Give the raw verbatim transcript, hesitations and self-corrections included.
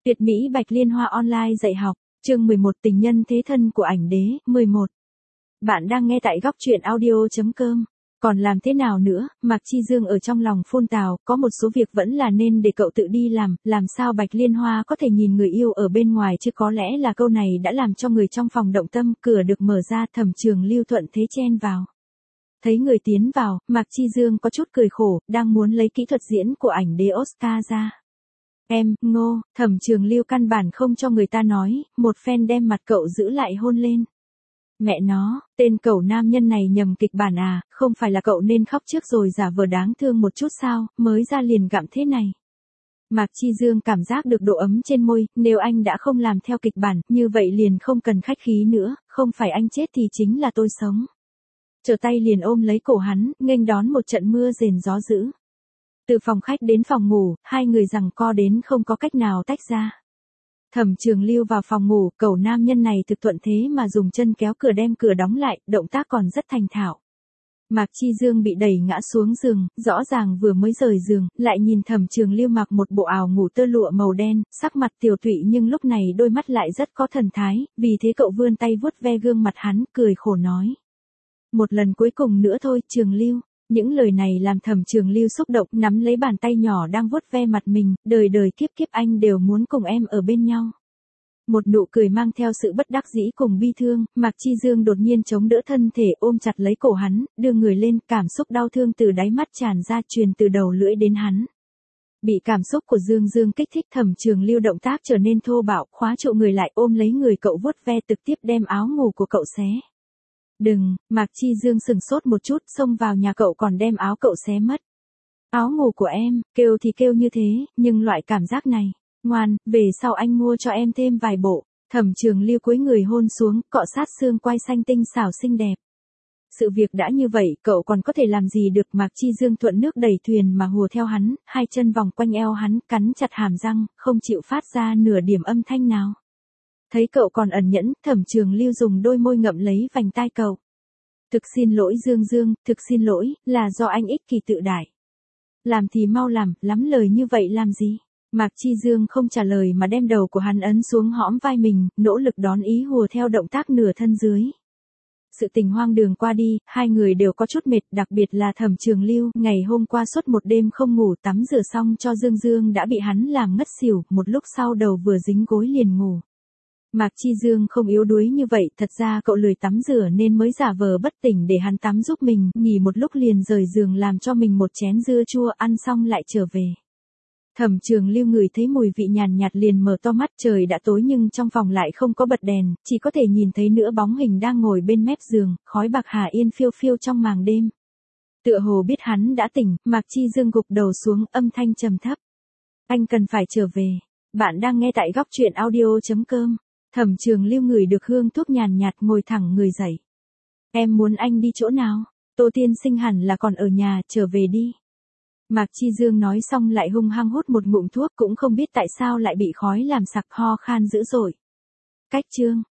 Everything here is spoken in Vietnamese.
Tuyệt mỹ Bạch Liên Hoa online dạy học, chương mười một tình nhân thế thân của ảnh đế, mười một. Bạn đang nghe tại góc truyện audio.com. Còn làm thế nào nữa, Mạc Chi Dương ở trong lòng phun tào, có một số việc vẫn là nên để cậu tự đi làm, làm sao Bạch Liên Hoa có thể nhìn người yêu ở bên ngoài chứ, có lẽ là câu này đã làm cho người trong phòng động tâm. Cửa được mở ra, Thẩm Trường Lưu thuận thế chen vào. Thấy người tiến vào, Mạc Chi Dương có chút cười khổ, đang muốn lấy kỹ thuật diễn của ảnh đế Oscar ra. Em, ngô, Thẩm Trường Lưu căn bản không cho người ta nói, một phen đem mặt cậu giữ lại hôn lên. Mẹ nó, tên cẩu nam nhân này nhầm kịch bản à, không phải là cậu nên khóc trước rồi giả vờ đáng thương một chút sao, mới ra liền gặm thế này. Mạc Chi Dương cảm giác được độ ấm trên môi, nếu anh đã không làm theo kịch bản, như vậy liền không cần khách khí nữa, không phải anh chết thì chính là tôi sống. Trở tay liền ôm lấy cổ hắn, nghênh đón một trận mưa rền gió dữ. Từ phòng khách đến phòng ngủ, hai người giằng co đến không có cách nào tách ra. Thẩm Trường Lưu vào phòng ngủ, cẩu nam nhân này thực thuận thế mà dùng chân kéo cửa đem cửa đóng lại, động tác còn rất thành thạo. Mạc Chi Dương bị đẩy ngã xuống giường, rõ ràng vừa mới rời giường, lại nhìn Thẩm Trường Lưu mặc một bộ áo ngủ tơ lụa màu đen, sắc mặt tiều tụy nhưng lúc này đôi mắt lại rất có thần thái, vì thế cậu vươn tay vuốt ve gương mặt hắn, cười khổ nói. Một lần cuối cùng nữa thôi, Trường Lưu. Những lời này làm Thẩm Trường Lưu xúc động, nắm lấy bàn tay nhỏ đang vuốt ve mặt mình, đời đời kiếp kiếp anh đều muốn cùng em ở bên nhau. Một nụ cười mang theo sự bất đắc dĩ cùng bi thương, Mạc Chi Dương đột nhiên chống đỡ thân thể ôm chặt lấy cổ hắn, đưa người lên, cảm xúc đau thương từ đáy mắt tràn ra truyền từ đầu lưỡi đến hắn. Bị cảm xúc của Dương Dương kích thích, Thẩm Trường Lưu động tác trở nên thô bạo, khóa trụ người lại ôm lấy người cậu vuốt ve, trực tiếp đem áo ngủ của cậu xé. Đừng, Mạc Chi Dương sừng sốt một chút, xông vào nhà cậu còn đem áo cậu xé mất. Áo ngủ của em, kêu thì kêu như thế, nhưng loại cảm giác này, ngoan, về sau anh mua cho em thêm vài bộ. Thẩm Trường Lưu cúi người hôn xuống, cọ sát xương quai xanh tinh xảo xinh đẹp. Sự việc đã như vậy, cậu còn có thể làm gì được. Mạc Chi Dương thuận nước đẩy thuyền mà hùa theo hắn, hai chân vòng quanh eo hắn, cắn chặt hàm răng, không chịu phát ra nửa điểm âm thanh nào. Thấy cậu còn ẩn nhẫn, Thẩm Trường Lưu dùng đôi môi ngậm lấy vành tai cậu. Thực xin lỗi Dương Dương, thực xin lỗi, là do anh ích kỳ tự đại. Làm thì mau làm, lắm lời như vậy làm gì? Mạc Chi Dương không trả lời mà đem đầu của hắn ấn xuống hõm vai mình, nỗ lực đón ý hùa theo động tác nửa thân dưới. Sự tình hoang đường qua đi, hai người đều có chút mệt, đặc biệt là Thẩm Trường Lưu, ngày hôm qua suốt một đêm không ngủ, tắm rửa xong cho Dương Dương đã bị hắn làm ngất xỉu, một lúc sau đầu vừa dính gối liền ngủ. Mạc Chi Dương không yếu đuối như vậy, thật ra cậu lười tắm rửa nên mới giả vờ bất tỉnh để hắn tắm giúp mình, nghỉ một lúc liền rời giường làm cho mình một chén dưa chua, ăn xong lại trở về. Thẩm Trường Lưu ngửi thấy mùi vị nhàn nhạt liền mở to mắt, trời đã tối nhưng trong phòng lại không có bật đèn, chỉ có thể nhìn thấy nửa bóng hình đang ngồi bên mép giường, khói bạc hà yên phiêu phiêu trong màng đêm. Tựa hồ biết hắn đã tỉnh, Mạc Chi Dương gục đầu xuống, âm thanh trầm thấp. Anh cần phải trở về. Bạn đang nghe tại góc truyện audio.com. Thẩm Trường Lưu ngửi được hương thuốc nhàn nhạt, ngồi thẳng người dậy. Em muốn anh đi chỗ nào? Tô Tiên Sinh hẳn là còn ở nhà, trở về đi. Mạc Chi Dương nói xong lại hung hăng hút một ngụm thuốc, cũng không biết tại sao lại bị khói làm sặc, ho khan dữ dội. Cách chương.